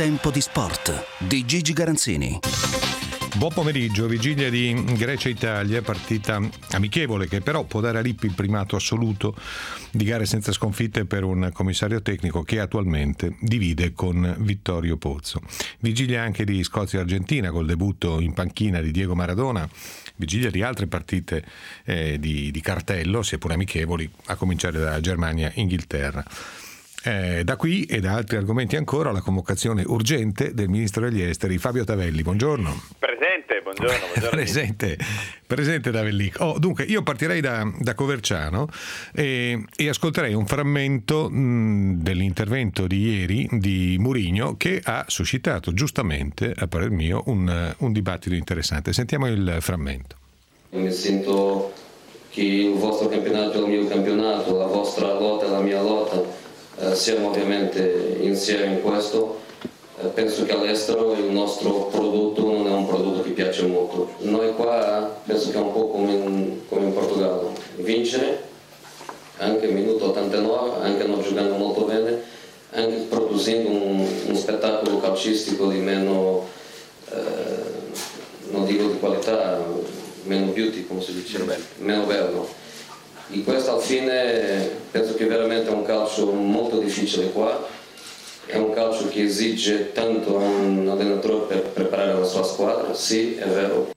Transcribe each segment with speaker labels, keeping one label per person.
Speaker 1: Tempo di sport di Gigi Garanzini.
Speaker 2: Buon pomeriggio, vigilia di Grecia-Italia, partita amichevole che però può dare a Lippi il primato assoluto di gare senza sconfitte per un commissario tecnico che attualmente divide con Vittorio Pozzo. Vigilia anche di Scozia-Argentina col debutto in panchina di Diego Maradona, vigilia di altre partite di cartello, seppur amichevoli, a cominciare da Germania-Inghilterra. Da qui e da altri argomenti ancora la convocazione urgente del ministro degli esteri Fabio Tavelli. Buongiorno.
Speaker 3: Buongiorno.
Speaker 2: Presente Tavelli. Dunque io partirei da Coverciano e ascolterei un frammento dell'intervento di ieri di Mourinho che ha suscitato giustamente, a parer mio, un dibattito interessante. Sentiamo il frammento.
Speaker 4: Mi sento che il vostro campionato è il mio campionato, la vostra lotta è la mia lotta. Siamo ovviamente insieme in questo. Penso che all'estero il nostro prodotto non è un prodotto che piace molto. Noi qua penso che è un po' come in Portogallo. Vincere, anche minuto 89, anche non giocando molto bene, anche producendo un spettacolo calcistico di meno, non dico di qualità, meno beauty, come si dice, meno bello. E questo alla fine penso che veramente è un calcio molto difficile qua, è un calcio che esige tanto a un allenatore per preparare la sua squadra, sì, è vero.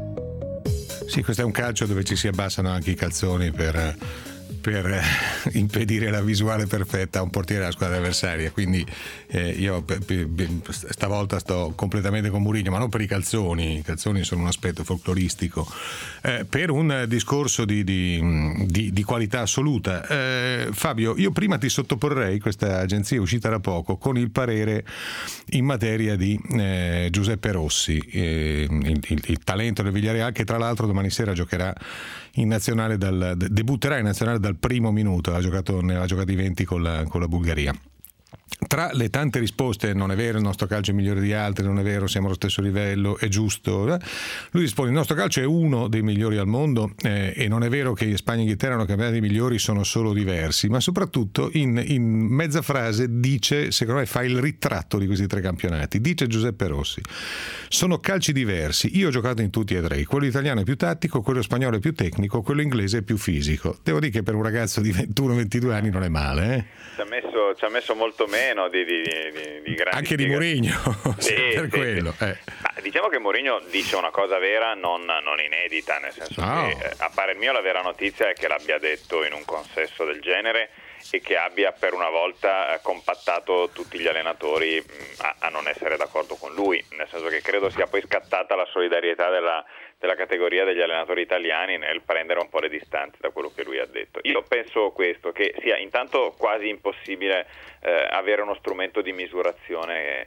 Speaker 2: Sì, questo è un calcio dove ci si abbassano anche i calzoni per impedire la visuale perfetta a un portiere della squadra avversaria, quindi io stavolta sto completamente con Mourinho, ma non per i calzoni sono un aspetto folcloristico, per un discorso di qualità assoluta. Fabio, io prima ti sottoporrei, questa agenzia è uscita da poco, con il parere in materia di Giuseppe Rossi, il talento del Villarreal, che tra l'altro domani sera giocherà in nazionale debutterà in nazionale dal primo minuto, ha giocato i 20 con la Bulgaria. Tra le tante risposte, non è vero, il nostro calcio è migliore di altri, non è vero, siamo allo stesso livello, è giusto, lui risponde: il nostro calcio è uno dei migliori al mondo, e non è vero che Spagna e Inghilterra hanno campionati migliori, sono solo diversi, ma soprattutto in mezza frase dice, secondo me fa il ritratto di questi tre campionati, dice Giuseppe Rossi: sono calci diversi, io ho giocato in tutti e tre, quello italiano è più tattico, quello spagnolo è più tecnico, quello inglese è più fisico. Devo dire che per un ragazzo di 21-22 anni non è male,
Speaker 3: Ci ha messo molto meno di grandi
Speaker 2: anche di Mourinho.
Speaker 3: Sì,
Speaker 2: per quello.
Speaker 3: Ma diciamo che Mourinho dice una cosa vera, non inedita, nel senso che a parer mio la vera notizia è che l'abbia detto in un consesso del genere e che abbia per una volta compattato tutti gli allenatori a non essere d'accordo con lui, nel senso che credo sia poi scattata la solidarietà della categoria degli allenatori italiani nel prendere un po' le distanze da quello che lui ha detto. Io penso questo, che sia intanto quasi impossibile avere uno strumento di misurazione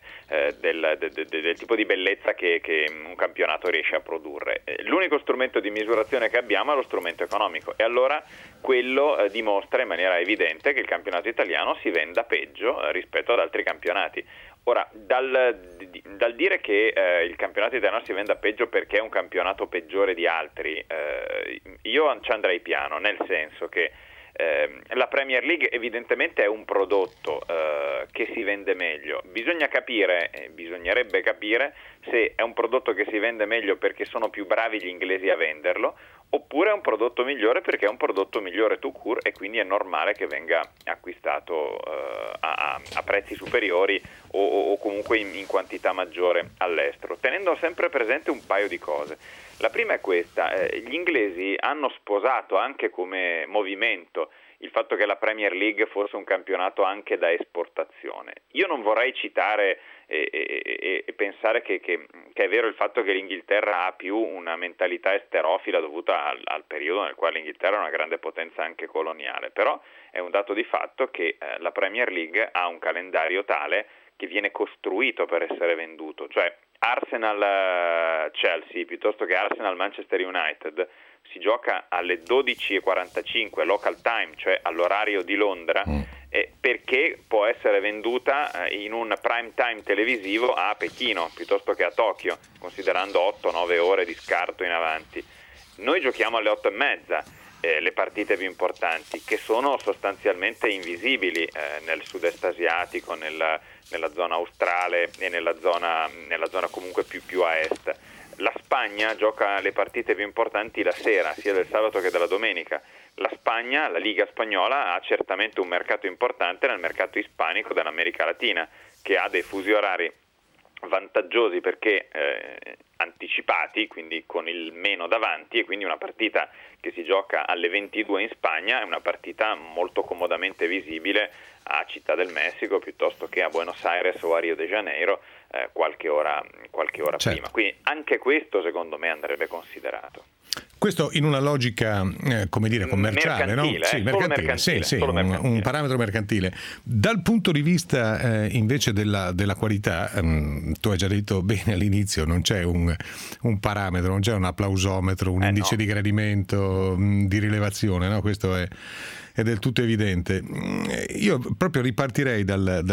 Speaker 3: del tipo di bellezza che un campionato riesce a produrre. L'unico strumento di misurazione che abbiamo è lo strumento economico, e allora quello dimostra in maniera evidente che il campionato italiano si venda peggio rispetto ad altri campionati. Ora, dal dire che il campionato italiano si venda peggio perché è un campionato peggiore di altri, io ci andrei piano, nel senso che la Premier League evidentemente è un prodotto che si vende meglio. Bisognerebbe capire se è un prodotto che si vende meglio perché sono più bravi gli inglesi a venderlo, oppure è un prodotto migliore perché è un prodotto migliore tout court e quindi è normale che venga acquistato a prezzi superiori o comunque in quantità maggiore all'estero, tenendo sempre presente un paio di cose. La prima è questa: gli inglesi hanno sposato anche come movimento il fatto che la Premier League fosse un campionato anche da esportazione. Io non vorrei citare e pensare che è vero il fatto che l'Inghilterra ha più una mentalità esterofila dovuta al periodo nel quale l'Inghilterra è una grande potenza anche coloniale, però è un dato di fatto che la Premier League ha un calendario tale che viene costruito per essere venduto, cioè Arsenal-Chelsea piuttosto che Arsenal-Manchester United si gioca alle 12:45 local time, cioè all'orario di Londra, perché può essere venduta in un prime time televisivo a Pechino piuttosto che a Tokyo, considerando 8-9 ore di scarto in avanti. Noi giochiamo alle 8:30 le partite più importanti, che sono sostanzialmente invisibili nel sud-est asiatico, nella zona australe e nella zona comunque più a est. La Spagna gioca le partite più importanti la sera, sia del sabato che della domenica. La Spagna, la Liga spagnola, ha certamente un mercato importante nel mercato ispanico dell'America Latina, che ha dei fusi orari vantaggiosi perché anticipati, quindi con il meno davanti, e quindi una partita che si gioca alle 22 in Spagna è una partita molto comodamente visibile a Città del Messico piuttosto che a Buenos Aires o a Rio de Janeiro qualche ora
Speaker 2: certo.
Speaker 3: prima. Quindi anche questo secondo me andrebbe considerato.
Speaker 2: Questo in una logica, come dire, commerciale,
Speaker 3: mercantile,
Speaker 2: no? Sì, mercantile, sì,
Speaker 3: mercantile.
Speaker 2: Un parametro mercantile. Dal punto di vista invece della qualità, tu hai già detto bene all'inizio, non c'è un parametro, non c'è un applausometro, un indice di gradimento, di rilevazione, no? Questo è del tutto evidente. Io proprio ripartirei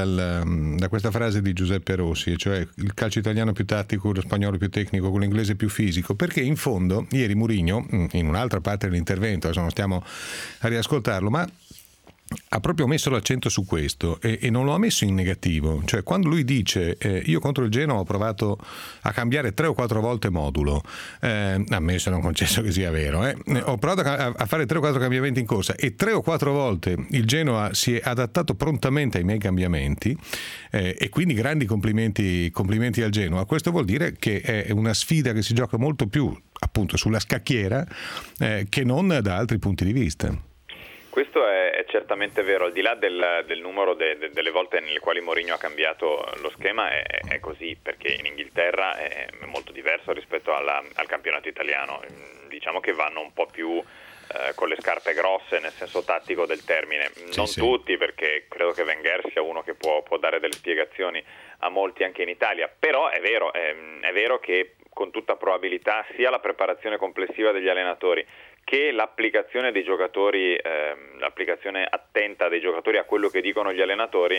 Speaker 2: da questa frase di Giuseppe Rossi, cioè il calcio italiano più tattico, quello spagnolo più tecnico, quello inglese più fisico, perché in fondo ieri Mourinho, in un'altra parte dell'intervento, adesso non stiamo a riascoltarlo, ma ha proprio messo l'accento su questo e non lo ha messo in negativo. Cioè, quando lui dice io contro il Genoa ho provato a cambiare 3 o 4 volte modulo, ammesso non concesso che sia vero, ho provato a fare 3 o 4 cambiamenti in corsa e 3 o 4 volte il Genoa si è adattato prontamente ai miei cambiamenti, e quindi grandi complimenti al Genoa. Questo vuol dire che è una sfida che si gioca molto più appunto sulla scacchiera che non da altri punti di vista.
Speaker 3: Questo è certamente vero, al di là del numero delle volte nelle quali Mourinho ha cambiato lo schema, è così, perché in Inghilterra è molto diverso rispetto al campionato italiano. Diciamo che vanno un po' più con le scarpe grosse nel senso tattico del termine, non tutti, perché credo che Wenger sia uno che può dare delle spiegazioni a molti anche in Italia, però è vero che con tutta probabilità sia la preparazione complessiva degli allenatori che l'applicazione dei giocatori, l'applicazione attenta dei giocatori a quello che dicono gli allenatori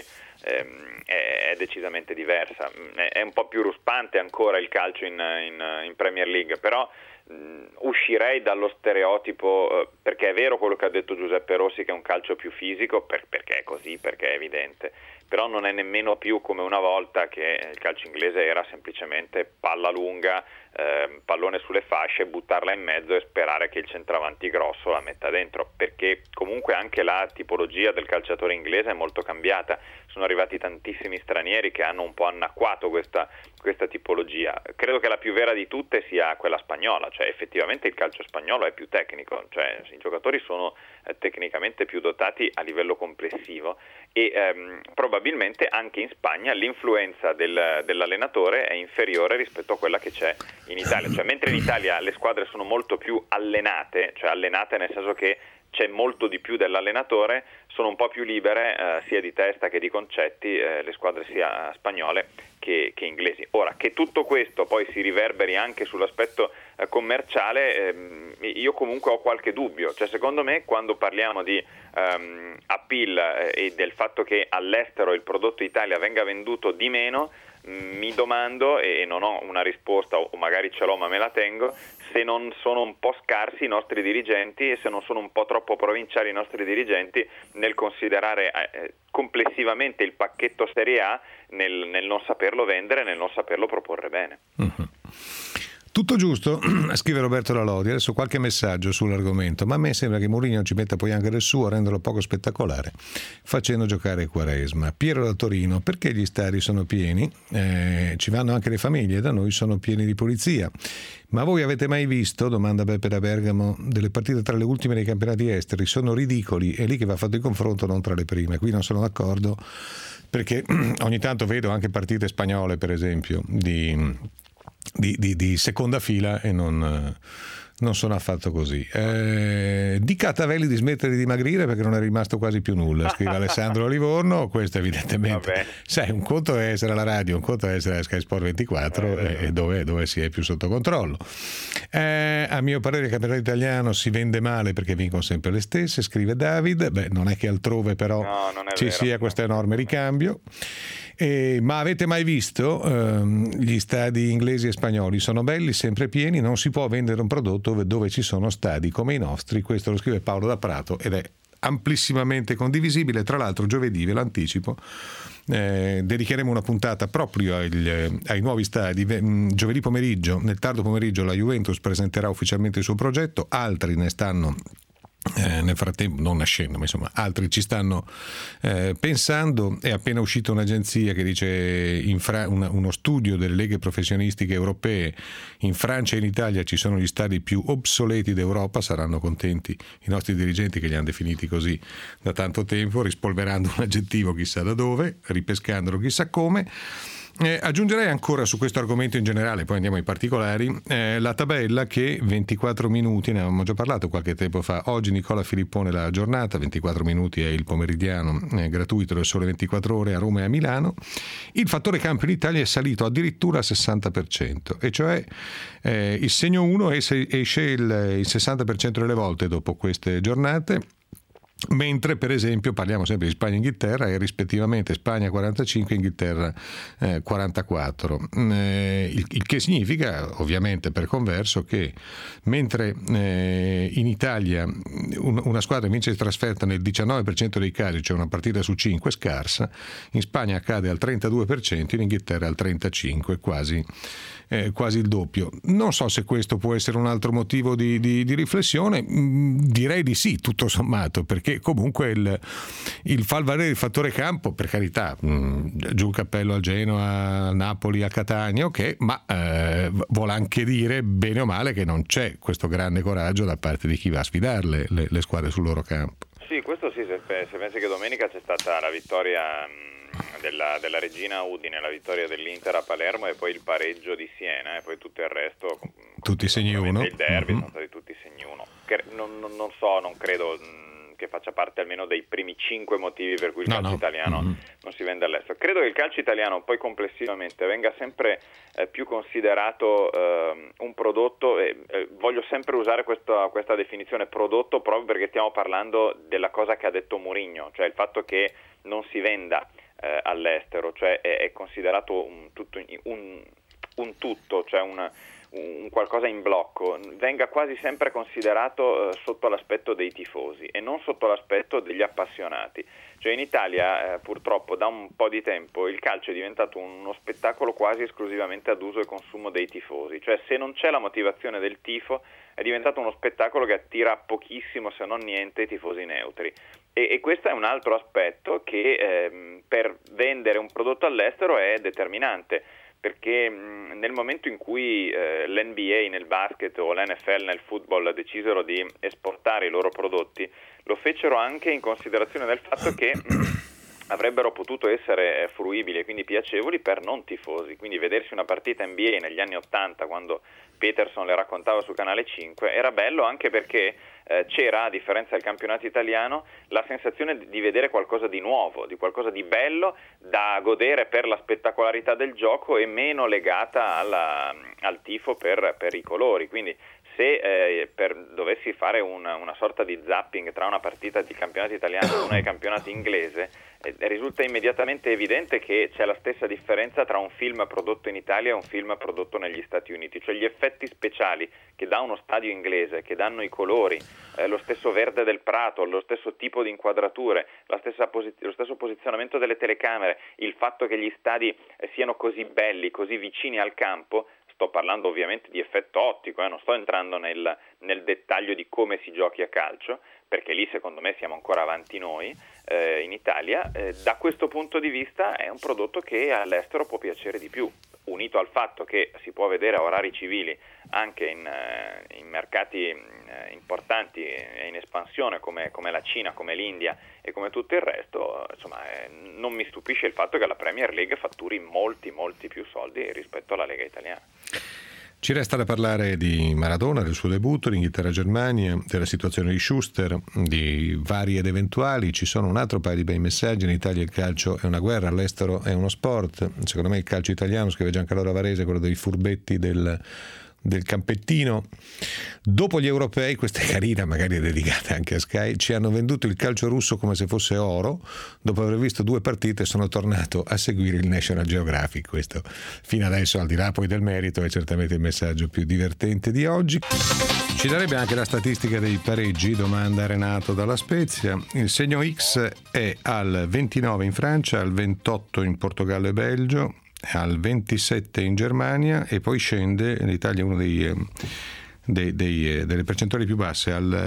Speaker 3: è decisamente diversa. È un po' più ruspante ancora il calcio in Premier League, però uscirei dallo stereotipo, perché è vero quello che ha detto Giuseppe Rossi, che è un calcio più fisico, perché è così, perché è evidente, però non è nemmeno più come una volta che il calcio inglese era semplicemente palla lunga, pallone sulle fasce, buttarla in mezzo e sperare che il centravanti grosso la metta dentro, perché comunque anche la tipologia del calciatore inglese è molto cambiata. Sono arrivati tantissimi stranieri che hanno un po' annacquato questa tipologia. Credo che la più vera di tutte sia quella spagnola, cioè effettivamente il calcio spagnolo è più tecnico, cioè i giocatori sono tecnicamente più dotati a livello complessivo e probabilmente anche in Spagna l'influenza dell'allenatore è inferiore rispetto a quella che c'è in Italia, cioè mentre in Italia le squadre sono molto più allenate, cioè allenate nel senso che c'è molto di più dell'allenatore, sono un po' più libere sia di testa che di concetti le squadre sia spagnole che inglesi. Ora, che tutto questo poi si riverberi anche sull'aspetto commerciale, io comunque ho qualche dubbio, cioè secondo me quando parliamo di appeal e del fatto che all'estero il prodotto Italia venga venduto di meno, mi domando, e non ho una risposta o magari ce l'ho ma me la tengo, se non sono un po' scarsi i nostri dirigenti e se non sono un po' troppo provinciali i nostri dirigenti nel considerare complessivamente il pacchetto Serie A, nel non saperlo vendere, nel non saperlo proporre bene.
Speaker 2: Uh-huh. Tutto giusto, scrive Roberto Lalodi. Adesso qualche messaggio sull'argomento, ma a me sembra che Mourinho ci metta poi anche del suo a renderlo poco spettacolare, facendo giocare Quaresma. Piero da Torino: perché gli stadi sono pieni? Ci vanno anche le famiglie, da noi sono pieni di polizia. Ma voi avete mai visto, domanda Beppe da Bergamo, delle partite tra le ultime dei campionati esteri? Sono ridicoli, è lì che va fatto il confronto, non tra le prime. Qui non sono d'accordo, perché ogni tanto vedo anche partite spagnole, per esempio, di seconda fila e non sono affatto così. Di Catavelli di smettere di dimagrire perché non è rimasto quasi più nulla, scrive Alessandro Livorno. Questo evidentemente, sai, un conto è essere alla radio, un conto è essere a Sky Sport 24 e dove si è più sotto controllo. A mio parere il campionato italiano si vende male perché vincono sempre le stesse, scrive David. Non è che altrove però ci sia questo enorme ricambio. Ma avete mai visto gli stadi inglesi e spagnoli? Sono belli, sempre pieni, non si può vendere un prodotto dove ci sono stadi come i nostri. Questo lo scrive Paolo da Prato ed è amplissimamente condivisibile. Tra l'altro giovedì, ve l'anticipo, dedicheremo una puntata proprio ai nuovi stadi. Giovedì pomeriggio, nel tardo pomeriggio, la Juventus presenterà ufficialmente il suo progetto, altri ne stanno nel frattempo, non nascendo, ma insomma altri ci stanno pensando. È appena uscita un'agenzia che dice uno studio delle leghe professionistiche europee: in Francia e in Italia ci sono gli stadi più obsoleti d'Europa. Saranno contenti i nostri dirigenti che li hanno definiti così da tanto tempo, rispolverando un aggettivo chissà da dove, ripescandolo chissà come. Aggiungerei ancora su questo argomento in generale, poi andiamo ai particolari, la tabella che 24 minuti, ne avevamo già parlato qualche tempo fa. Oggi Nicola Filippone la giornata, 24 minuti è il pomeridiano gratuito del Sole 24 Ore a Roma e a Milano. Il fattore campo in Italia è salito addirittura al 60%, e cioè il segno 1 esce il 60% delle volte dopo queste giornate. Mentre per esempio parliamo sempre di Spagna e Inghilterra, e rispettivamente Spagna 45 e Inghilterra 44, il che significa ovviamente per converso che mentre in Italia una squadra vince in trasferta nel 19% dei casi, cioè una partita su 5 scarsa, in Spagna accade al 32%, in Inghilterra al 35%, quasi il doppio. Non so se questo può essere un altro motivo di riflessione, direi di sì, tutto sommato, perché comunque il far valere il fattore campo, per carità, giù il cappello al Genoa, al Napoli, a Catania, ok, ma vuol anche dire bene o male che non c'è questo grande coraggio da parte di chi va a sfidare le squadre sul loro campo.
Speaker 3: Sì, questo sì, se pensi che domenica c'è stata la vittoria della Regina Udine, la vittoria dell'Inter a Palermo e poi il pareggio di Siena, e poi tutto il resto,
Speaker 2: tutti segni uno,
Speaker 3: il derby, sono stati tutti segni uno. Non credo che faccia parte almeno dei primi 5 motivi per cui il calcio italiano non si vende all'estero. Credo che il calcio italiano poi complessivamente venga sempre più considerato un prodotto, voglio sempre usare questa definizione prodotto proprio perché stiamo parlando della cosa che ha detto Mourinho, cioè il fatto che non si venda all'estero, cioè è considerato un tutto, cioè un qualcosa in blocco, venga quasi sempre considerato sotto l'aspetto dei tifosi e non sotto l'aspetto degli appassionati. Cioè in Italia purtroppo da un po' di tempo il calcio è diventato uno spettacolo quasi esclusivamente ad uso e consumo dei tifosi, cioè se non c'è la motivazione del tifo è diventato uno spettacolo che attira pochissimo se non niente i tifosi neutri. E questo è un altro aspetto che per vendere un prodotto all'estero è determinante, perché nel momento in cui l'NBA nel basket o l'NFL nel football decisero di esportare i loro prodotti, lo fecero anche in considerazione del fatto che avrebbero potuto essere fruibili e quindi piacevoli per non tifosi. Quindi vedersi una partita NBA negli anni 80, quando Peterson le raccontava su Canale 5, era bello anche perché c'era, a differenza del campionato italiano, la sensazione di vedere qualcosa di nuovo, di qualcosa di bello da godere per la spettacolarità del gioco e meno legata al tifo per i colori. Quindi se dovessi fare una sorta di zapping tra una partita di campionato italiano e una di campionato inglese, risulta immediatamente evidente che c'è la stessa differenza tra un film prodotto in Italia e un film prodotto negli Stati Uniti, cioè gli effetti speciali che dà uno stadio inglese, che danno i colori, lo stesso verde del prato, lo stesso tipo di inquadrature, lo stesso posizionamento delle telecamere, il fatto che gli stadi siano così belli, così vicini al campo. Sto parlando ovviamente di effetto ottico, non sto entrando nel dettaglio di come si giochi a calcio, perché lì secondo me siamo ancora avanti noi in Italia. Da questo punto di vista è un prodotto che all'estero può piacere di più, unito al fatto che si può vedere a orari civili anche in mercati importanti e in espansione come la Cina, come l'India e come tutto il resto. Insomma, non mi stupisce il fatto che la Premier League fatturi molti più soldi rispetto alla Lega italiana.
Speaker 2: Ci resta da parlare di Maradona, del suo debutto, l'Inghilterra-Germania, della situazione di Schuster, di vari ed eventuali. Ci sono un altro paio di bei messaggi. In Italia il calcio è una guerra, all'estero è uno sport. Secondo me il calcio italiano, scrive Giancarlo Ravarese, quello dei furbetti del campettino. Dopo gli europei, questa è carina, magari è dedicata anche a Sky, ci hanno venduto il calcio russo come se fosse oro. Dopo aver visto 2 partite sono tornato a seguire il National Geographic. Questo fino adesso, al di là poi del merito, è certamente il messaggio più divertente di oggi. Ci darebbe anche la statistica dei pareggi, domanda Renato dalla Spezia. Il segno X è al 29 in Francia, al 28 in Portogallo e Belgio, al 27 in Germania e poi scende, l'Italia è uno delle percentuali più basse, al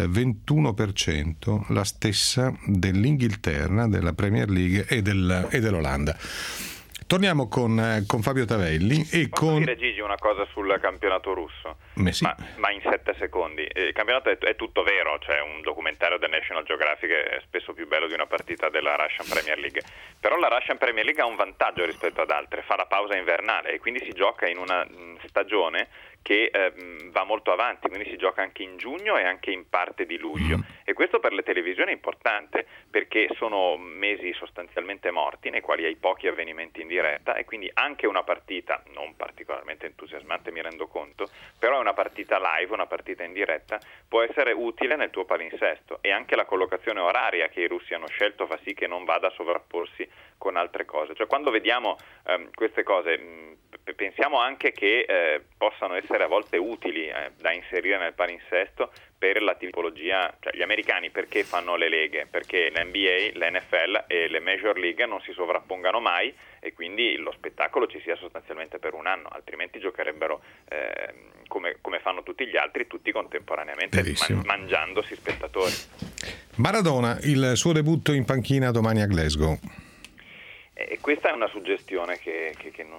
Speaker 2: 21%, la stessa dell'Inghilterra, della Premier League e dell'Olanda. Torniamo con Fabio Tavelli e
Speaker 3: Posso dire, Gigi, una cosa sul campionato russo?
Speaker 2: Sì.
Speaker 3: Ma in 7 secondi. Il campionato è tutto vero, cioè un documentario del National Geographic è spesso più bello di una partita della Russian Premier League. Però la Russian Premier League ha un vantaggio rispetto ad altre, fa la pausa invernale e quindi si gioca in una stagione che va molto avanti, quindi si gioca anche in giugno e anche in parte di luglio. E questo per le televisioni è importante perché sono mesi sostanzialmente morti nei quali hai pochi avvenimenti in diretta e quindi anche una partita non particolarmente entusiasmante, mi rendo conto, però è una partita live, una partita in diretta, può essere utile nel tuo palinsesto, e anche la collocazione oraria che i russi hanno scelto fa sì che non vada a sovrapporsi con altre cose. Cioè quando vediamo queste cose pensiamo anche che possano essere a volte utili da inserire nel palinsesto per la tipologia, cioè gli americani perché fanno le leghe? Perché l'NBA, l'NFL e le Major League non si sovrappongano mai e quindi lo spettacolo ci sia sostanzialmente per un anno, altrimenti giocherebbero come fanno tutti gli altri, tutti contemporaneamente, mangiandosi spettatori.
Speaker 2: Maradona, il suo debutto in panchina domani a Glasgow.
Speaker 3: Questa è una suggestione che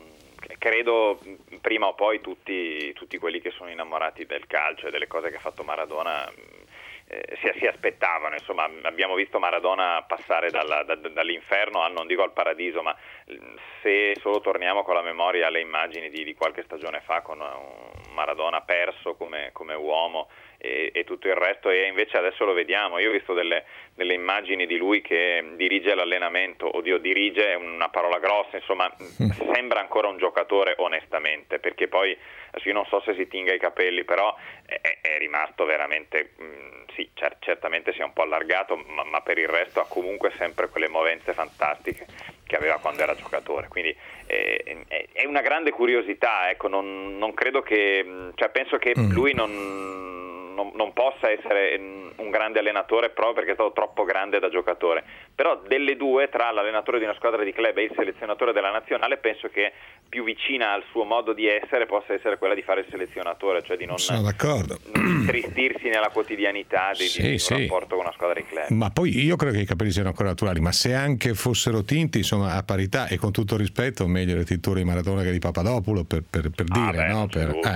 Speaker 3: credo prima o poi tutti quelli che sono innamorati del calcio e delle cose che ha fatto Maradona si aspettavano. Insomma, abbiamo visto Maradona passare dall'inferno non dico al paradiso, ma se solo torniamo con la memoria alle immagini di qualche stagione fa con un Maradona perso come uomo e tutto il resto, e invece adesso lo vediamo. Io ho visto delle immagini di lui che dirige l'allenamento, dirige è una parola grossa, insomma sembra ancora un giocatore onestamente, perché poi adesso io non so se si tinga i capelli, però è rimasto veramente sì, certamente si è un po' allargato, ma per il resto ha comunque sempre quelle movenze fantastiche che aveva quando era giocatore, quindi è una grande curiosità, ecco, non credo che, cioè penso che lui non possa essere un grande allenatore proprio perché è stato troppo grande da giocatore, però delle due, tra l'allenatore di una squadra di club e il selezionatore della nazionale, penso che più vicina al suo modo di essere possa essere quella di fare il selezionatore, cioè di non tristirsi nella quotidianità di un rapporto con una squadra di club.
Speaker 2: Ma poi io credo che i capelli siano ancora naturali, ma se anche fossero tinti, insomma, a parità, e con tutto il rispetto, meglio le tinture di Maradona che di Papadopoulos, per dire, no?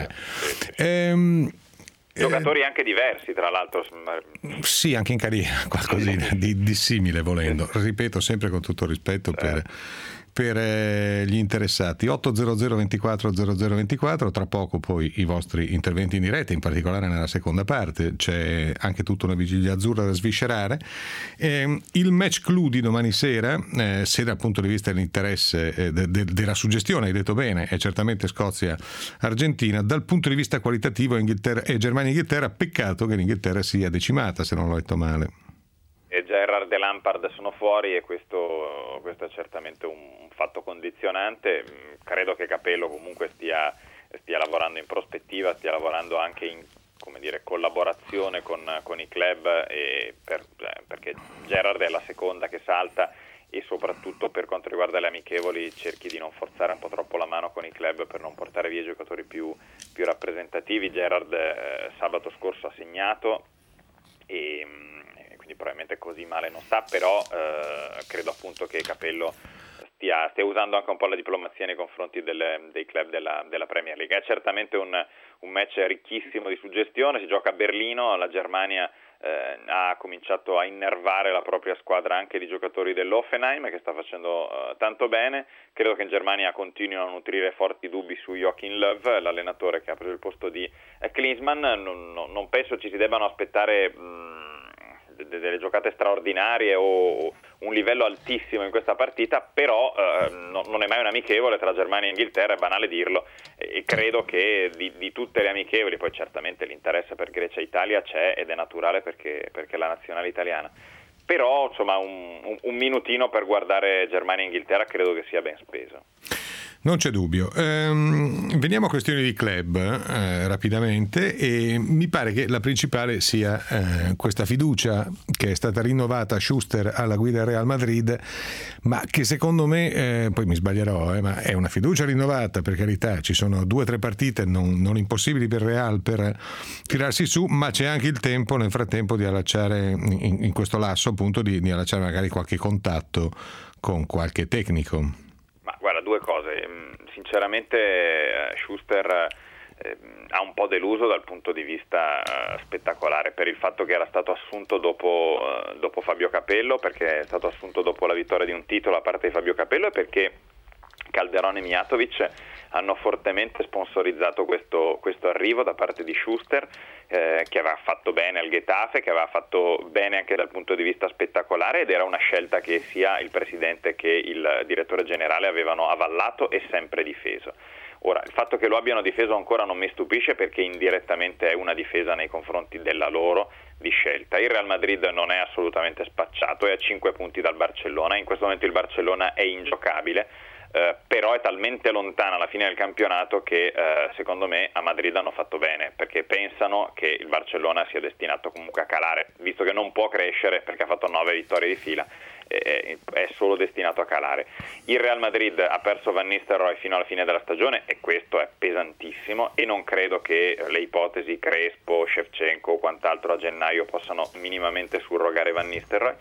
Speaker 3: Giocatori anche diversi, tra l'altro.
Speaker 2: Sì, anche in carriera, qualcosina di simile, volendo. Ripeto, sempre con tutto rispetto per gli interessati. 800 24 0024, tra poco poi i vostri interventi in diretta, in particolare nella seconda parte c'è anche tutta una vigilia azzurra da sviscerare. Il match clou di domani sera, se dal punto di vista dell'interesse della suggestione, hai detto bene, è certamente Scozia-Argentina. Dal punto di vista qualitativo Germania-Inghilterra, peccato che l'Inghilterra sia decimata, se non l'ho letto male.
Speaker 3: E Gerrard e Lampard sono fuori e questo è certamente un fatto condizionante. Credo che Capello comunque stia lavorando in prospettiva, stia lavorando anche in collaborazione con i club, perché Gerrard è la seconda che salta e soprattutto per quanto riguarda le amichevoli cerchi di non forzare un po' troppo la mano con i club per non portare via i giocatori più rappresentativi. Gerrard sabato scorso ha segnato e quindi probabilmente così male non sta, però credo appunto che Capello stia usando anche un po' la diplomazia nei confronti dei club della Premier League. È certamente un match ricchissimo di suggestione, si gioca a Berlino, la Germania ha cominciato a innervare la propria squadra anche di giocatori dell'Hoffenheim che sta facendo tanto bene. Credo che in Germania continuino a nutrire forti dubbi su Joachim Löw, l'allenatore che ha preso il posto di Klinsmann. Non penso ci si debbano aspettare delle giocate straordinarie o un livello altissimo in questa partita, però non è mai un amichevole tra Germania e Inghilterra, è banale dirlo, e credo che di tutte le amichevoli, poi certamente l'interesse per Grecia e Italia c'è ed è naturale perché è la nazionale italiana, però insomma un minutino per guardare Germania e Inghilterra credo che sia ben speso.
Speaker 2: Non c'è dubbio. Veniamo a questioni di club rapidamente, e mi pare che la principale sia questa fiducia che è stata rinnovata a Schuster alla guida del Real Madrid, ma che secondo me, poi mi sbaglierò, ma è una fiducia rinnovata, per carità, ci sono 2 o 3 partite non impossibili per Real per tirarsi su, ma c'è anche il tempo nel frattempo di allacciare, in questo lasso appunto, di allacciare magari qualche contatto con qualche tecnico.
Speaker 3: Ma guarda, 2 cose. Sinceramente Schuster ha un po' deluso dal punto di vista spettacolare, per il fatto che era stato assunto dopo Fabio Capello, perché è stato assunto dopo la vittoria di un titolo a parte di Fabio Capello, e perché Calderone e Mijatovic hanno fortemente sponsorizzato questo arrivo da parte di Schuster, che aveva fatto bene al Getafe, che aveva fatto bene anche dal punto di vista spettacolare, ed era una scelta che sia il presidente che il direttore generale avevano avallato e sempre difeso. Ora, il fatto che lo abbiano difeso ancora non mi stupisce, perché indirettamente è una difesa nei confronti della loro di scelta. Il Real Madrid non è assolutamente spacciato, è a 5 punti dal Barcellona, in questo momento il Barcellona è ingiocabile, però è talmente lontana alla fine del campionato che secondo me a Madrid hanno fatto bene, perché pensano che il Barcellona sia destinato comunque a calare, visto che non può crescere perché ha fatto 9 vittorie di fila, è solo destinato a calare. Il Real Madrid ha perso Van Nistelrooy fino alla fine della stagione, e questo è pesantissimo, e non credo che le ipotesi Crespo, Shevchenko o quant'altro a gennaio possano minimamente surrogare Van Nistelrooy.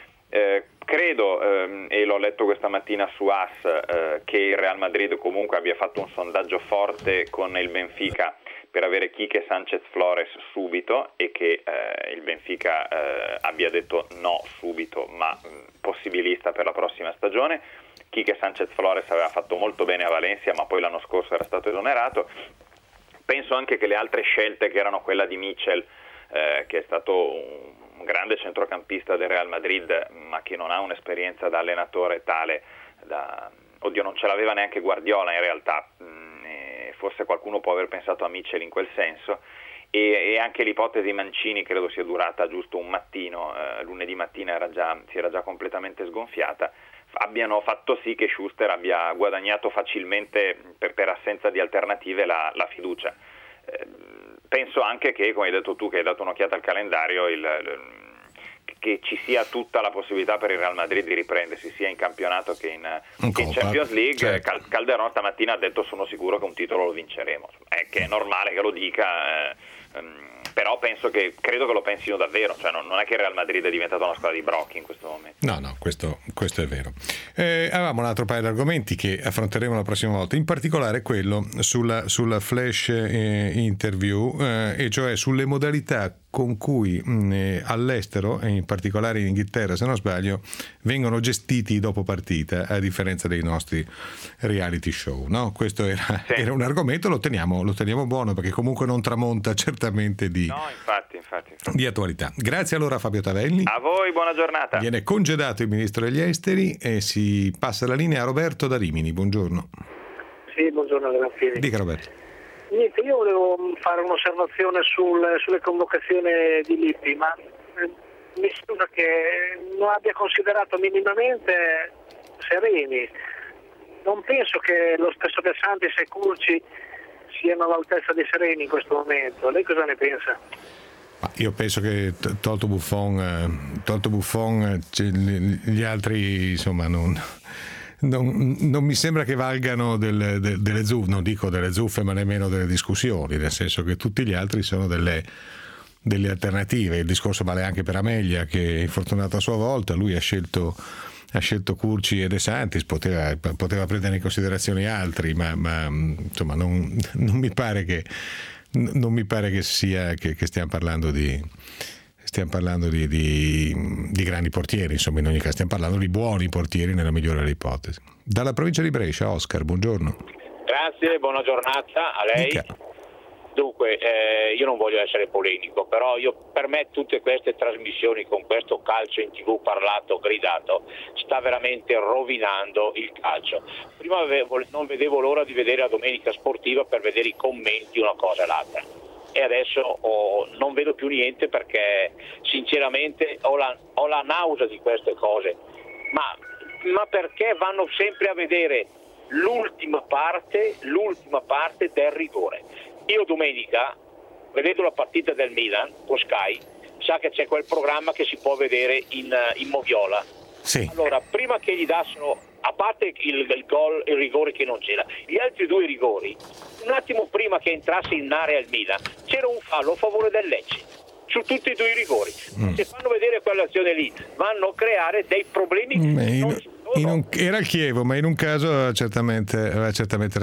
Speaker 3: Credo, e l'ho letto questa mattina su AS, che il Real Madrid comunque abbia fatto un sondaggio forte con il Benfica per avere Quique Sánchez Flores subito, e che il Benfica abbia detto no subito, ma possibilista per la prossima stagione. Quique Sánchez Flores aveva fatto molto bene a Valencia, ma poi l'anno scorso era stato esonerato. Penso anche che le altre scelte, che erano quella di Michel, che è stato un grande centrocampista del Real Madrid, ma che non ha un'esperienza da allenatore tale oddio, non ce l'aveva neanche Guardiola in realtà, forse qualcuno può aver pensato a Michel in quel senso, e anche l'ipotesi Mancini credo sia durata giusto un mattino, lunedì mattina si era già completamente sgonfiata, abbiano fatto sì che Schuster abbia guadagnato facilmente per assenza di alternative la fiducia. Penso anche che, come hai detto tu, che hai dato un'occhiata al calendario, che ci sia tutta la possibilità per il Real Madrid di riprendersi sia in campionato che in Champions League. Certo. Calderone stamattina ha detto: sono sicuro che un titolo lo vinceremo, che è normale che lo dica, però credo che lo pensino davvero, cioè non è che il Real Madrid è diventato una squadra di brocchi in questo momento.
Speaker 2: No, questo è vero. Avevamo un altro paio di argomenti che affronteremo la prossima volta, in particolare quello sulla flash interview, e cioè sulle modalità con cui all'estero, e in particolare in Inghilterra se non sbaglio, vengono gestiti dopo partita, a differenza dei nostri reality show, no? Questo era un argomento, lo teniamo buono, perché comunque non tramonta certamente di attualità. Grazie allora a Fabio Tavelli.
Speaker 3: A voi, buona giornata.
Speaker 2: Viene congedato il ministro degli esteri e si passa la linea a Roberto da Rimini. Buongiorno.
Speaker 5: Sì, buongiorno Granfini.
Speaker 2: Dica Roberto.
Speaker 5: Niente, io volevo fare un'osservazione sulle convocazioni di Lippi, ma mi sembra che non abbia considerato minimamente Sereni. Non penso che lo stesso De Santis e Curci siano all'altezza di Sereni in questo momento. Lei cosa ne pensa?
Speaker 2: Io penso che tolto Buffon gli altri insomma non mi sembra che valgano delle zuffe, non dico delle zuffe, ma nemmeno delle discussioni, nel senso che tutti gli altri sono delle alternative. Il discorso vale anche per Amelia, che è infortunata a sua volta. Lui ha scelto Curci e De Santis, poteva prendere in considerazione altri, ma insomma non mi pare che stiamo parlando di grandi portieri, insomma, in ogni caso stiamo parlando di buoni portieri nella migliore delle ipotesi. Dalla provincia di Brescia, Oscar, buongiorno.
Speaker 6: Grazie, buona giornata a lei.
Speaker 2: Dica.
Speaker 6: Dunque, io non voglio essere polemico, però per me tutte queste trasmissioni con questo calcio in TV parlato, gridato, sta veramente rovinando il calcio. Prima non vedevo l'ora di vedere la domenica sportiva per vedere i commenti una cosa e l'altra. E adesso non vedo più niente, perché sinceramente ho la nausea di queste cose. Ma perché vanno sempre a vedere l'ultima parte del rigore. Io domenica, vedendo la partita del Milan con Sky, sa che c'è quel programma che si può vedere in moviola.
Speaker 2: Sì.
Speaker 6: Allora, prima che gli dassero, a parte il gol, il rigore che non c'era, gli altri due rigori, un attimo prima che entrasse in area il Milan, c'era un fallo a favore del Lecce su tutti e due i rigori. Se fanno vedere quell'azione lì, vanno a creare dei problemi che non ci sono.
Speaker 2: Era il Chievo, ma in un caso aveva certamente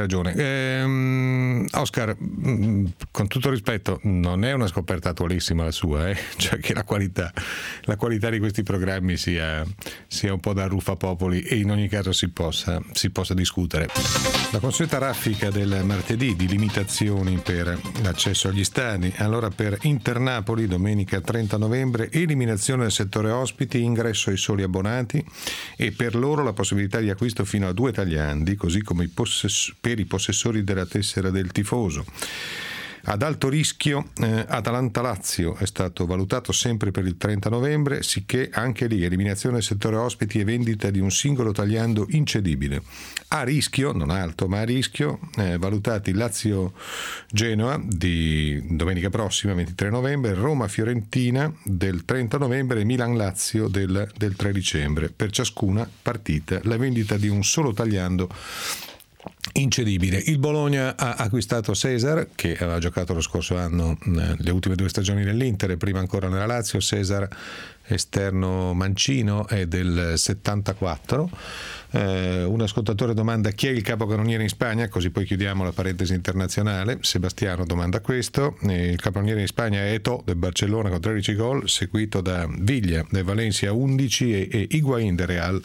Speaker 2: ragione. Oscar, con tutto rispetto, non è una scoperta attualissima la sua, cioè che la qualità di questi programmi sia un po' da ruffapopoli, e in ogni caso si possa discutere. La consueta raffica del martedì di limitazioni per l'accesso agli stadi. Allora, per Inter-Napoli domenica 30 novembre eliminazione del settore ospiti, ingresso ai soli abbonati, e per loro la possibilità di acquisto fino a 2 tagliandi, così come per i possessori della tessera del tifoso. Ad alto rischio Atalanta-Lazio è stato valutato sempre per il 30 novembre, sicché anche lì eliminazione del settore ospiti e vendita di un singolo tagliando incedibile. A rischio, non alto ma a rischio, valutati Lazio-Genoa di domenica prossima 23 novembre, Roma-Fiorentina del 30 novembre e Milan-Lazio del 3 dicembre. Per ciascuna partita la vendita di un solo tagliando incedibile. Il Bologna ha acquistato Cesar, che aveva giocato lo scorso anno le ultime 2 stagioni nell'Inter e prima ancora nella Lazio. Cesar, esterno mancino, è del 74. Un ascoltatore domanda chi è il capocannoniere in Spagna, così poi chiudiamo la parentesi internazionale. Sebastiano domanda questo. Il capocannoniere in Spagna è Eto'o del Barcellona con 13 gol, seguito da Villa del Valencia 11 e Higuaín del Real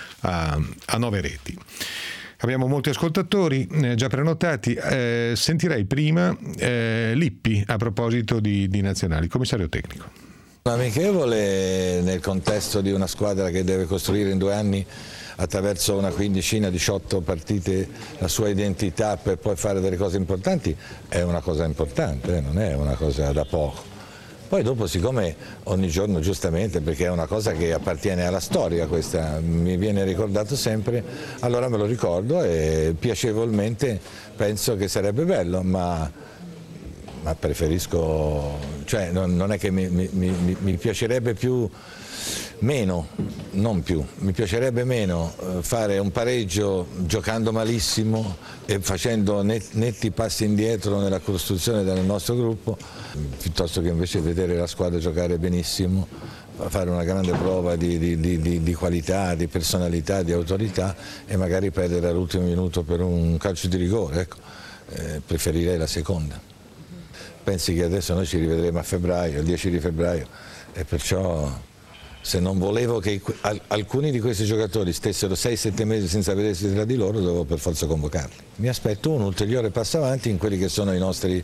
Speaker 2: a 9 reti. Abbiamo molti ascoltatori già prenotati. Sentirei prima Lippi a proposito di nazionali, commissario tecnico.
Speaker 7: Amichevole nel contesto di una squadra che deve costruire in 2 anni attraverso una 15-18 partite la sua identità per poi fare delle cose importanti, è una cosa importante, non è una cosa da poco. Poi dopo, siccome ogni giorno, giustamente, perché è una cosa che appartiene alla storia, questa mi viene ricordato sempre, allora me lo ricordo e piacevolmente penso che sarebbe bello, ma preferisco, cioè non è che mi piacerebbe mi piacerebbe meno fare un pareggio giocando malissimo e facendo netti passi indietro nella costruzione del nostro gruppo, piuttosto che invece vedere la squadra giocare benissimo, fare una grande prova di qualità, di personalità, di autorità e magari perdere all'ultimo minuto per un calcio di rigore. Ecco, preferirei la seconda. Pensi che adesso noi ci rivedremo a febbraio, il 10 di febbraio, e perciò se non volevo che alcuni di questi giocatori stessero 6-7 mesi senza vedersi tra di loro, dovevo per forza convocarli. Mi aspetto un ulteriore passo avanti in quelli che sono i nostri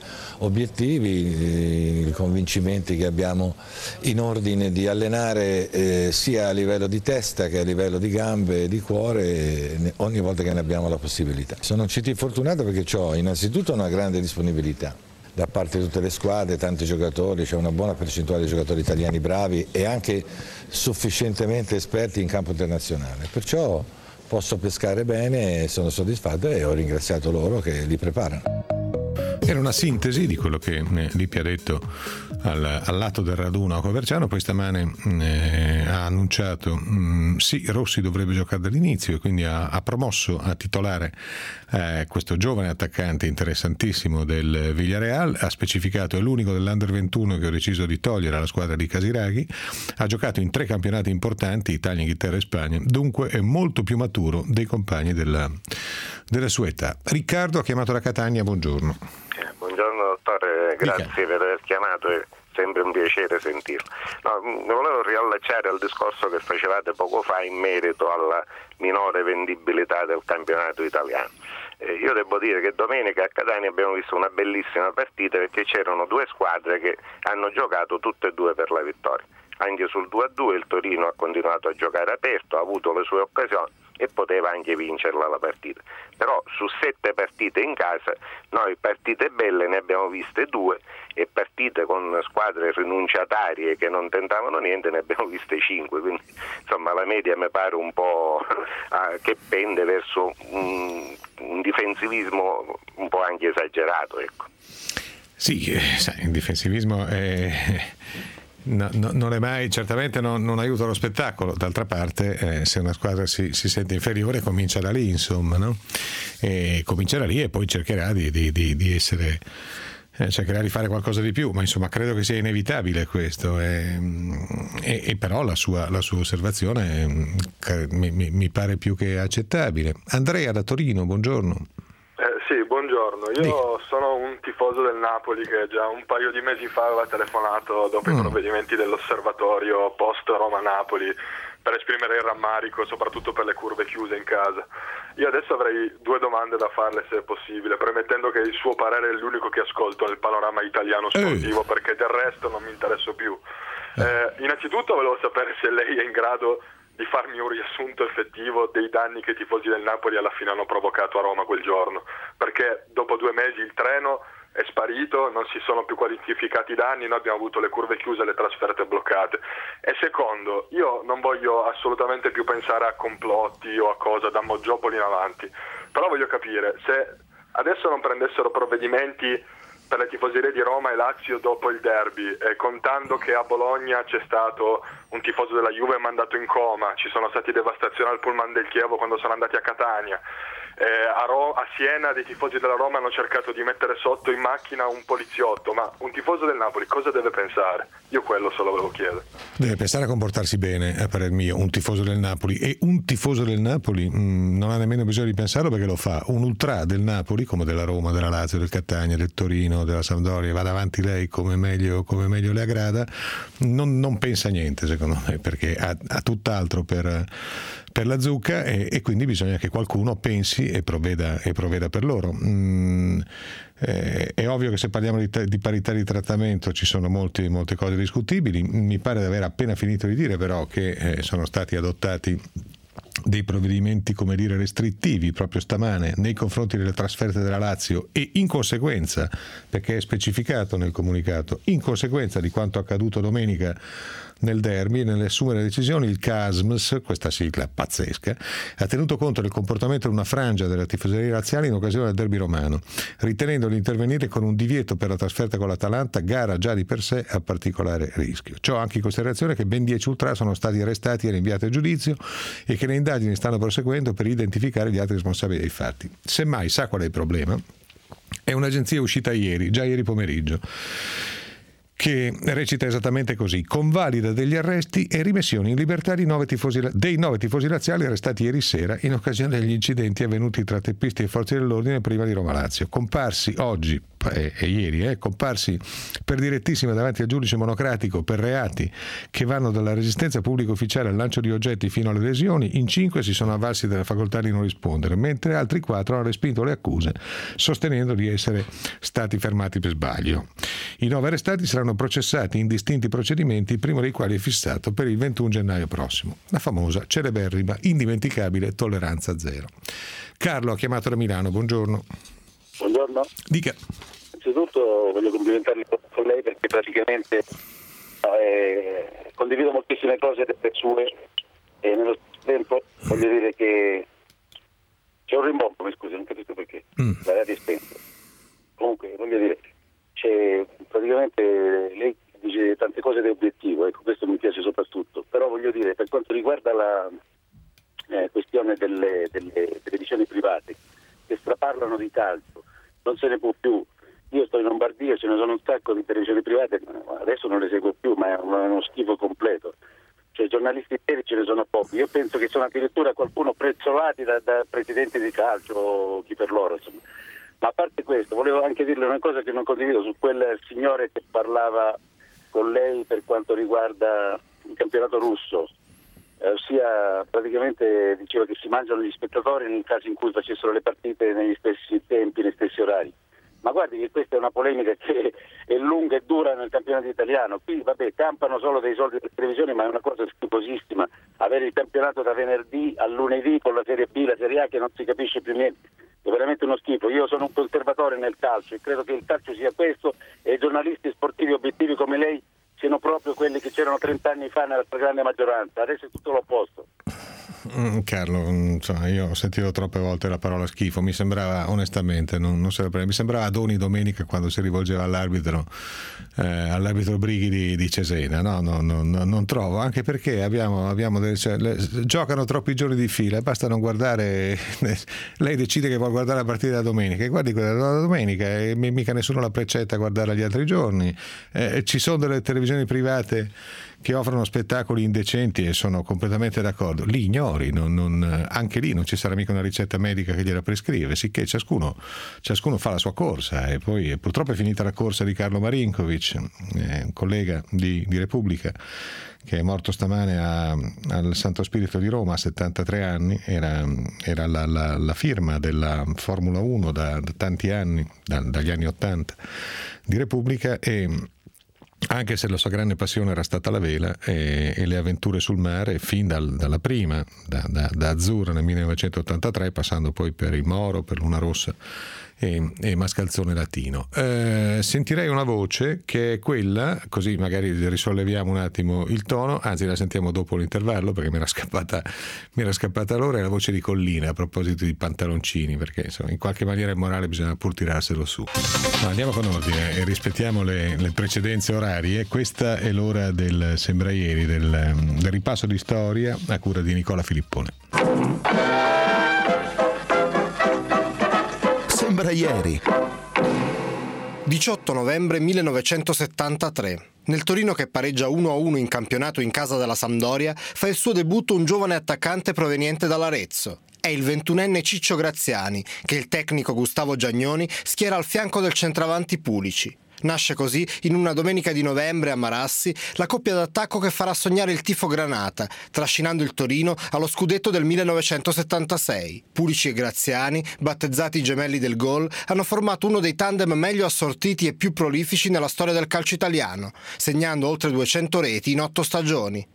Speaker 7: obiettivi, i convincimenti che abbiamo in ordine di allenare sia a livello di testa che a livello di gambe e di cuore ogni volta che ne abbiamo la possibilità. Sono un CT fortunato perché ho innanzitutto una grande disponibilità da parte di tutte le squadre, tanti giocatori, c'è una buona percentuale di giocatori italiani bravi e anche sufficientemente esperti in campo internazionale, perciò posso pescare bene, sono soddisfatto e ho ringraziato loro che li preparano.
Speaker 2: Era una sintesi di quello che Lippi ha detto al lato del raduno a Coverciano. Poi stamane ha annunciato sì, Rossi dovrebbe giocare dall'inizio e quindi ha promosso a titolare questo giovane attaccante interessantissimo del Villarreal. Ha specificato è l'unico dell'Under 21 che ho deciso di togliere alla squadra di Casiraghi. Ha giocato in 3 campionati importanti, Italia, Inghilterra e Spagna, dunque è molto più maturo dei compagni della sua età. Riccardo ha chiamato da Catania, buongiorno.
Speaker 8: Buongiorno dottore, grazie per aver chiamato, è sempre un piacere sentirlo. Volevo riallacciare al discorso che facevate poco fa in merito alla minore vendibilità del campionato italiano. Io devo dire che domenica a Catania abbiamo visto una bellissima partita perché c'erano 2 squadre che hanno giocato tutte e 2 per la vittoria. Anche sul 2-2 il Torino ha continuato a giocare aperto, ha avuto le sue occasioni, e poteva anche vincerla la partita. Però su 7 partite in casa noi partite belle ne abbiamo viste 2 e partite con squadre rinunciatarie che non tentavano niente ne abbiamo viste 5, quindi insomma la media mi pare un po' che pende verso un difensivismo un po' anche esagerato, ecco.
Speaker 2: Sì, sai, il difensivismo non è mai, certamente non aiuta lo spettacolo. D'altra parte, se una squadra si sente inferiore, comincia da lì, insomma, no? E comincerà lì e poi cercherà di essere, cercherà di fare qualcosa di più, ma insomma credo che sia inevitabile questo. E però la sua osservazione mi pare più che accettabile. Andrea da Torino, buongiorno.
Speaker 9: Sì, buongiorno. Io sono un tifoso del Napoli che già un paio di mesi fa aveva telefonato dopo i provvedimenti dell'osservatorio post Roma-Napoli per esprimere il rammarico, soprattutto per le curve chiuse in casa. Io adesso avrei 2 domande da farle, se è possibile, premettendo che il suo parere è l'unico che ascolto nel panorama italiano sportivo, perché del resto non mi interesso più. Innanzitutto volevo sapere se lei è in grado di farmi un riassunto effettivo dei danni che i tifosi del Napoli alla fine hanno provocato a Roma quel giorno, perché dopo 2 mesi il treno è sparito, non si sono più quantificati i danni, noi abbiamo avuto le curve chiuse e le trasferte bloccate. E secondo, io non voglio assolutamente più pensare a complotti o a cosa da Moggiopoli in avanti, però voglio capire, se adesso non prendessero provvedimenti per le tifoserie di Roma e Lazio dopo il derby, contando che a Bologna c'è stato un tifoso della Juve mandato in coma, ci sono stati devastazioni al pullman del Chievo quando sono andati a Catania, a Siena dei tifosi della Roma hanno cercato di mettere sotto in macchina un poliziotto, ma un tifoso del Napoli cosa deve pensare? Io quello solo volevo chiedere.
Speaker 2: Deve pensare a comportarsi bene, a parer mio, un tifoso del Napoli, e un tifoso del Napoli non ha nemmeno bisogno di pensarlo, perché lo fa. Un ultra del Napoli, come della Roma, della Lazio, del Catania, del Torino, della Sampdoria, va davanti lei come meglio le aggrada, non pensa niente, secondo me, perché ha tutt'altro per la zucca, e quindi bisogna che qualcuno pensi e provveda per loro. È ovvio che se parliamo di parità di trattamento ci sono molte cose discutibili. Mi pare di aver appena finito di dire però che sono stati adottati dei provvedimenti, come dire, restrittivi proprio stamane nei confronti delle trasferte della Lazio, e in conseguenza, perché è specificato nel comunicato, in conseguenza di quanto accaduto domenica nel derby, nell'assumere decisioni, il CASMS, questa sigla pazzesca, ha tenuto conto del comportamento di una frangia della tifoseria laziale in occasione del derby romano, ritenendo di intervenire con un divieto per la trasferta con l'Atalanta, gara già di per sé a particolare rischio. Ciò anche in considerazione che ben 10 ultra sono stati arrestati e rinviati a giudizio e che le indagini stanno proseguendo per identificare gli altri responsabili dei fatti. Semmai sa qual è il problema? È un'agenzia uscita già ieri pomeriggio, che recita esattamente così: convalida degli arresti e rimessioni in libertà dei 9 tifosi laziali arrestati ieri sera in occasione degli incidenti avvenuti tra teppisti e forze dell'ordine prima di Roma-Lazio, comparsi oggi e ieri, comparsi per direttissima davanti al giudice monocratico per reati che vanno dalla resistenza pubblica ufficiale al lancio di oggetti fino alle lesioni. In 5 si sono avvalsi della facoltà di non rispondere, mentre altri 4 hanno respinto le accuse sostenendo di essere stati fermati per sbaglio. I 9 arrestati saranno processati in distinti procedimenti, il primo dei quali è fissato per il 21 gennaio prossimo. La famosa, celeberrima, indimenticabile tolleranza zero. Carlo ha chiamato da Milano, buongiorno.
Speaker 10: Buongiorno.
Speaker 2: Dica.
Speaker 10: Innanzitutto voglio complimentarmi con lei, perché praticamente condivido moltissime cose delle sue, e nello stesso tempo voglio dire che c'è un rimbombo, mi scusi, non capisco perché, la radio è spenta. Comunque voglio dire, c'è praticamente, lei dice tante cose di obiettivo, ecco, questo mi piace soprattutto, però voglio dire, per quanto riguarda la questione delle televisioni private che straparlano di calcio, non se ne può più. Io sto in Lombardia, ce ne sono un sacco di televisioni private, adesso non le seguo più, ma è uno schifo completo. Cioè, giornalisti veri ce ne sono pochi. Io penso che sono addirittura qualcuno prezzolati da presidenti di calcio o chi per loro, insomma. Ma a parte questo, volevo anche dirle una cosa che non condivido su quel signore che parlava con lei per quanto riguarda il campionato russo. Ossia, praticamente diceva che si mangiano gli spettatori nel caso in cui facessero le partite negli stessi tempi, negli stessi orari. Ma guardi che questa è una polemica che è lunga e dura nel campionato italiano. Qui campano solo dei soldi delle televisioni, ma è una cosa schifosissima avere il campionato da venerdì a lunedì con la Serie B, la Serie A, che non si capisce più niente. È veramente uno schifo. Io sono un conservatore nel calcio e credo che il calcio sia questo, e i giornalisti sportivi obiettivi come lei siano proprio quelli che c'erano 30 anni fa nella stragrande maggioranza. Adesso è tutto l'opposto.
Speaker 2: Carlo, insomma, io ho sentito troppe volte la parola schifo, mi sembrava, onestamente, non mi sembrava Doni domenica quando si rivolgeva all'arbitro Brighi di Cesena. No, non trovo, anche perché abbiamo giocano troppi giorni di fila, basta non guardare. Lei decide che vuole guardare la partita da domenica, e guardi quella da domenica, e mica nessuno la precetta a guardarla gli altri giorni. Ci sono delle televisioni private che offrono spettacoli indecenti, e sono completamente d'accordo, li ignori, anche lì non ci sarà mica una ricetta medica che gliela prescrive, sicché ciascuno fa la sua corsa. E poi purtroppo è finita la corsa di Carlo Marinkovic, un collega di Repubblica, che è morto stamane al Santo Spirito di Roma a 73 anni, era la firma della Formula 1 da tanti anni, dagli anni 80 di Repubblica, e anche se la sua grande passione era stata la vela e le avventure sul mare, fin dalla prima, da Azzurra nel 1983, passando poi per il Moro, per Luna Rossa e Mascalzone Latino. Sentirei una voce che è quella, così magari risolleviamo un attimo il tono, anzi la sentiamo dopo l'intervallo perché mi era scappata l'ora, è la voce di Collina a proposito di pantaloncini, perché insomma, in qualche maniera il morale bisogna pur tirarselo su. Ma andiamo con ordine e rispettiamo le precedenze orarie. Questa è l'ora del Sembra Ieri, del ripasso di storia a cura di Nicola Filippone.
Speaker 1: Sembra ieri.
Speaker 11: 18 novembre 1973. Nel Torino che pareggia 1-1 in campionato in casa della Sampdoria, fa il suo debutto un giovane attaccante proveniente dall'Arezzo. È il 21enne Ciccio Graziani, che il tecnico Gustavo Giagnoni schiera al fianco del centravanti Pulici. Nasce così, in una domenica di novembre a Marassi, la coppia d'attacco che farà sognare il tifo granata, trascinando il Torino allo scudetto del 1976. Pulici e Graziani, battezzati i gemelli del gol, hanno formato uno dei tandem meglio assortiti e più prolifici nella storia del calcio italiano, segnando oltre 200 reti in 8 stagioni.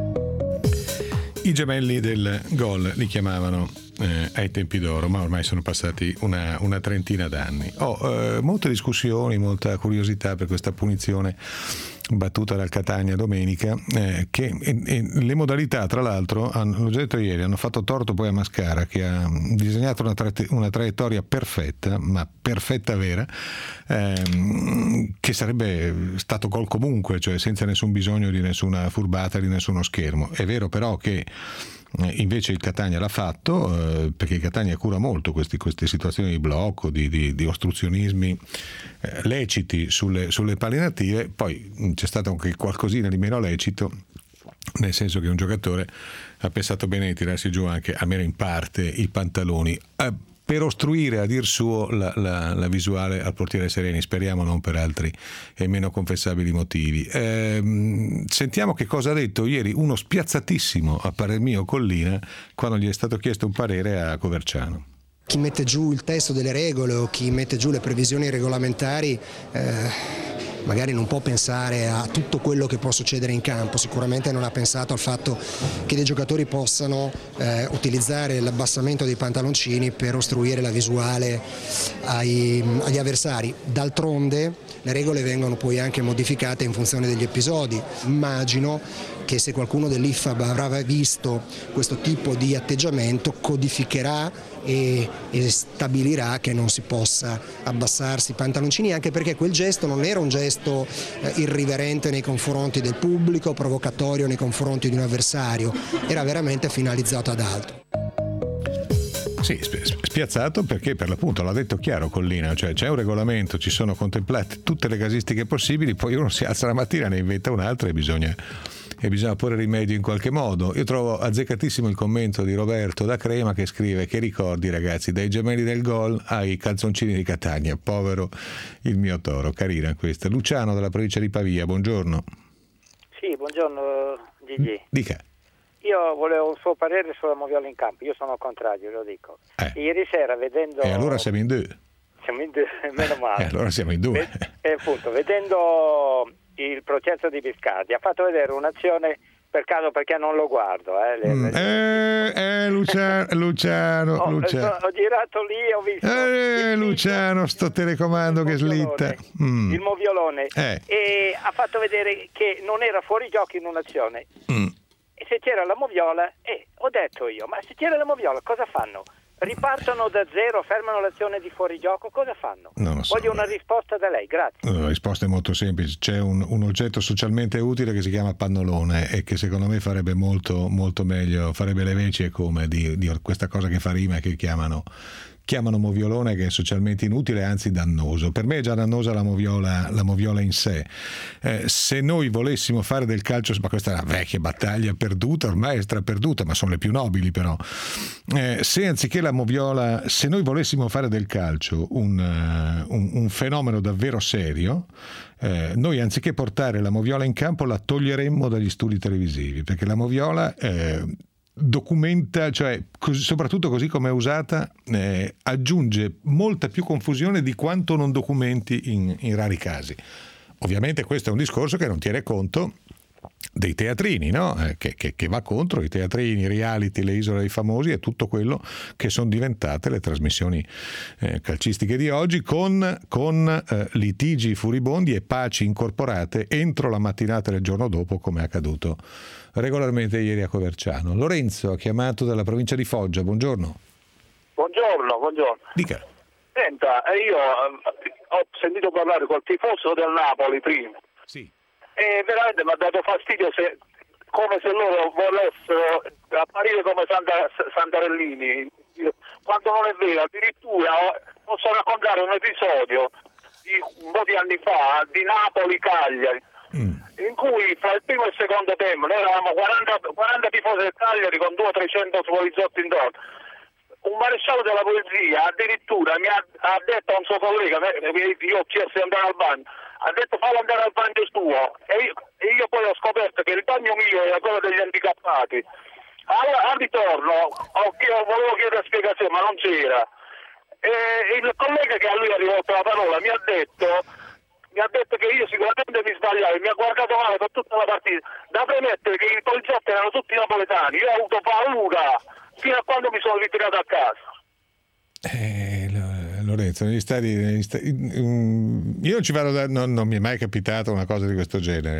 Speaker 2: I gemelli del gol li chiamavano ai tempi d'oro, ma ormai sono passati una trentina d'anni. Molte discussioni, molta curiosità per questa punizione battuta dal Catania domenica, che le modalità, tra l'altro, l'ho già detto ieri, hanno fatto torto poi a Mascara, che ha disegnato una traiettoria perfetta, ma perfetta vera, che sarebbe stato gol comunque, cioè senza nessun bisogno di nessuna furbata, di nessuno schermo. È vero però che invece il Catania l'ha fatto, perché il Catania cura molto queste situazioni di blocco, di ostruzionismi leciti sulle palle native. Poi c'è stato anche qualcosina di meno lecito, nel senso che un giocatore ha pensato bene di tirarsi giù anche, almeno in parte, i pantaloni, per ostruire, a dir suo, la visuale al portiere Sereni, speriamo non per altri e meno confessabili motivi. Sentiamo che cosa ha detto ieri uno spiazzatissimo, a parer mio, Collina, quando gli è stato chiesto un parere a Coverciano.
Speaker 12: Chi mette giù il testo delle regole o chi mette giù le previsioni regolamentari magari non può pensare a tutto quello che può succedere in campo, sicuramente non ha pensato al fatto che dei giocatori possano utilizzare l'abbassamento dei pantaloncini per ostruire la visuale agli avversari. D'altronde le regole vengono poi anche modificate in funzione degli episodi. Immagino che se qualcuno dell'IFAB avrà visto questo tipo di atteggiamento codificherà e stabilirà che non si possa abbassarsi i pantaloncini, anche perché quel gesto non era un gesto irriverente nei confronti del pubblico, provocatorio nei confronti di un avversario, era veramente finalizzato ad altro.
Speaker 2: Sì, spiazzato perché per l'appunto l'ha detto chiaro Collina, cioè c'è un regolamento, ci sono contemplate tutte le casistiche possibili, poi uno si alza la mattina, ne inventa un'altra e bisogna porre rimedio in qualche modo. Io trovo azzeccatissimo il commento di Roberto da Crema, che scrive: che ricordi ragazzi, dai gemelli del gol ai calzoncini di Catania, povero il mio toro. Carina questa. Luciano dalla provincia di Pavia, buongiorno.
Speaker 13: Sì, buongiorno Gigi.
Speaker 2: Dica.
Speaker 13: Io volevo un suo parere sulla moviola in campo, io sono contrario, lo dico. Ieri sera vedendo...
Speaker 2: E allora siamo in due.
Speaker 13: siamo in due, meno male.
Speaker 2: Allora siamo in due.
Speaker 13: Appunto, vedendo il processo di Biscardi, ha fatto vedere un'azione, per caso, perché non lo guardo.
Speaker 2: Luciano.
Speaker 13: Ho girato lì, ho visto
Speaker 2: Luciano, sto telecomando che slitta.
Speaker 13: Il moviolone. E ha fatto vedere che non era fuori gioco in un'azione. E se c'era la moviola, ho detto io, ma se c'era la moviola cosa fanno? Ripartono da zero, fermano l'azione di fuorigioco, cosa fanno?
Speaker 2: Non lo so.
Speaker 13: Voglio una risposta da lei, grazie.
Speaker 2: La risposta è molto semplice, c'è un oggetto socialmente utile che si chiama pannolone e che secondo me farebbe molto, molto meglio, farebbe le veci e come di questa cosa che fa rima e che chiamano moviolone, che è socialmente inutile, anzi dannoso. Per me è già dannosa la moviola in sé. Se noi volessimo fare del calcio, ma questa è una vecchia battaglia perduta, ormai è straperduta, ma sono le più nobili però. Se anziché la moviola, se noi volessimo fare del calcio un fenomeno davvero serio, noi anziché portare la moviola in campo la toglieremmo dagli studi televisivi, perché la moviola documenta, cioè soprattutto così come è usata, aggiunge molta più confusione di quanto non documenti in rari casi. Ovviamente questo è un discorso che non tiene conto dei teatrini, no? Che va contro i teatrini, i reality, le isole dei famosi e tutto quello che sono diventate le trasmissioni calcistiche di oggi, con litigi furibondi e paci incorporate entro la mattinata del giorno dopo, come è accaduto regolarmente ieri a Coverciano. Lorenzo ha chiamato dalla provincia di Foggia, buongiorno.
Speaker 10: Buongiorno.
Speaker 2: Dica.
Speaker 10: Senta, io ho sentito parlare col tifoso del Napoli prima.
Speaker 2: Sì.
Speaker 10: E veramente mi ha dato fastidio, come se loro volessero apparire come Santarellini, quando non è vero. Addirittura posso raccontare un episodio di un po' di anni fa di Napoli-Cagliari, in cui fra il primo e il secondo tempo noi eravamo 40 tifosi del Cagliari con 200-300 poliziotti intorno. Un maresciallo della polizia addirittura mi ha detto a un suo collega, io ho chiesto di andare al bagno, ha detto fallo andare al bagno suo, e io poi ho scoperto che il bagno mio era quello degli handicappati. Al ritorno volevo chiedere spiegazione, ma non c'era. E il collega che a lui ha rivolto la parola mi ha detto che io sicuramente mi sbagliavo, mi ha guardato male per tutta la partita. Da premettere che i poliziotti erano tutti napoletani, io ho avuto paura fino a quando mi sono ritirato a casa.
Speaker 2: Lorenzo, io non ci vado non mi è mai capitato una cosa di questo genere,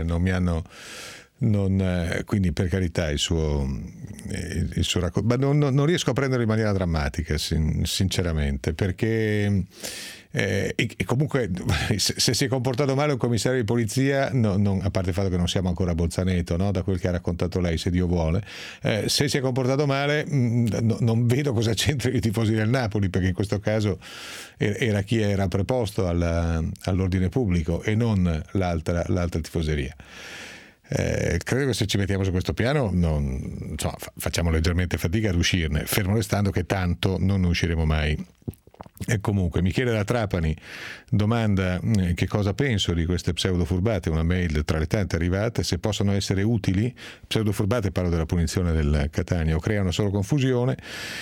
Speaker 2: quindi per carità il suo racconto, ma non riesco a prenderlo in maniera drammatica, sinceramente, perché e comunque se si è comportato male un commissario di polizia, a parte il fatto che non siamo ancora a Bolzaneto, no? Da quel che ha raccontato lei, se Dio vuole, se si è comportato male non vedo cosa c'entrano i tifosi del Napoli, perché in questo caso era chi era preposto all'ordine pubblico e non l'altra tifoseria. Credo che se ci mettiamo su questo piano facciamo leggermente fatica ad uscirne, fermo restando che tanto non ne usciremo mai. E comunque Michele da Trapani domanda che cosa penso di queste pseudofurbate, una mail tra le tante arrivate, se possono essere utili. Pseudofurbate, parlo della punizione del Catania, o creano solo confusione.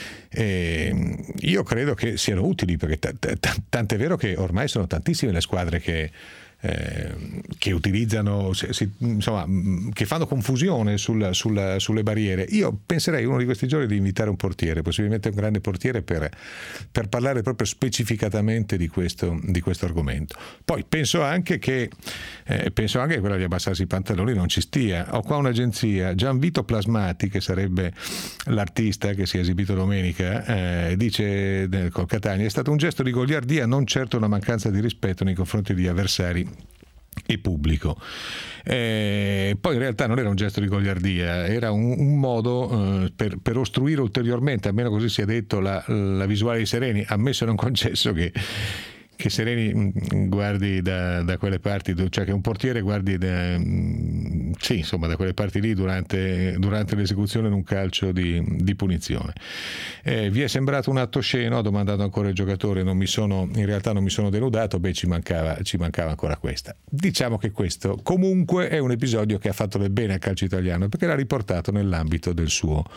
Speaker 2: Io credo che siano utili, perché tant'è vero che ormai sono tantissime le squadre che utilizzano, che fanno confusione sulle barriere. Io penserei uno di questi giorni di invitare un portiere, possibilmente un grande portiere, per parlare proprio specificatamente di questo argomento. Poi penso anche che quella di abbassarsi i pantaloni non ci stia. Ho qua un'agenzia, Gianvito Plasmati, che sarebbe l'artista che si è esibito domenica, dice col Catania: è stato un gesto di goliardia, non certo una mancanza di rispetto nei confronti di avversari e pubblico. Poi in realtà non era un gesto di goliardia, era un modo per ostruire ulteriormente, almeno così si è detto, la visuale di Sereni, ammesso e non concesso che Sereni guardi da quelle parti, cioè che un portiere guardi da quelle parti lì durante l'esecuzione di un calcio di punizione. Vi è sembrato un atto sceno? Ha domandato ancora il giocatore. In realtà non mi sono denudato. Ci mancava ancora questa. Diciamo che questo comunque è un episodio che ha fatto del bene al calcio italiano, perché l'ha riportato nell'ambito del suo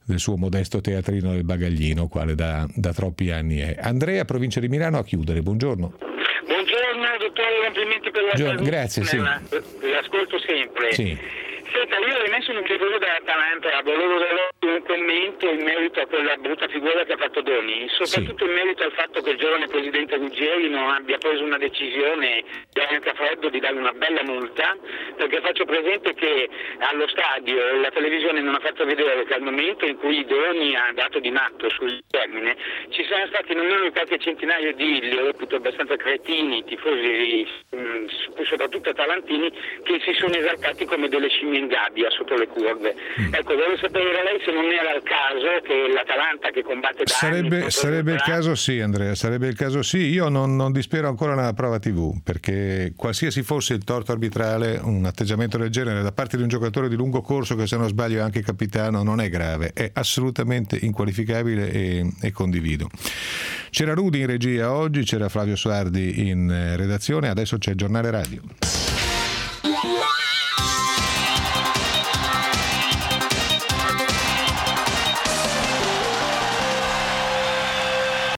Speaker 2: del suo modesto teatrino del Bagaglino, quale da troppi anni è. Andrea, provincia di Milano, a chiudere. Buongiorno.
Speaker 14: Buongiorno dottore, complimenti per la salute.
Speaker 2: Grazie, sì.
Speaker 14: L'ascolto sempre.
Speaker 2: Sì.
Speaker 14: Senta, io ho messo un tifoso dell'Atalanta, volevo dare un commento in merito a quella brutta figura che ha fatto Doni, soprattutto in merito al fatto che il giovane presidente Ruggeri non abbia preso una decisione a freddo di dare una bella multa, perché faccio presente che allo stadio la televisione non ha fatto vedere che al momento in cui Doni ha dato di matto sul termine ci sono stati non meno qualche centinaio di, li reputo abbastanza cretini, tifosi soprattutto atalantini, che si sono esaltati come delle scimmie in gabbia sotto le curve. Ecco, volevo sapere da lei se non era il caso che l'Atalanta, che combatte da anni,
Speaker 2: sarebbe il caso, sì, Andrea, sarebbe il caso, sì. Io non dispero ancora nella prova TV, perché qualsiasi fosse il torto arbitrale, un atteggiamento del genere da parte di un giocatore di lungo corso, che se non sbaglio è anche capitano, non è grave, è assolutamente inqualificabile e condivido. C'era Rudi in regia oggi, c'era Flavio Suardi in redazione, adesso c'è il Giornale Radio.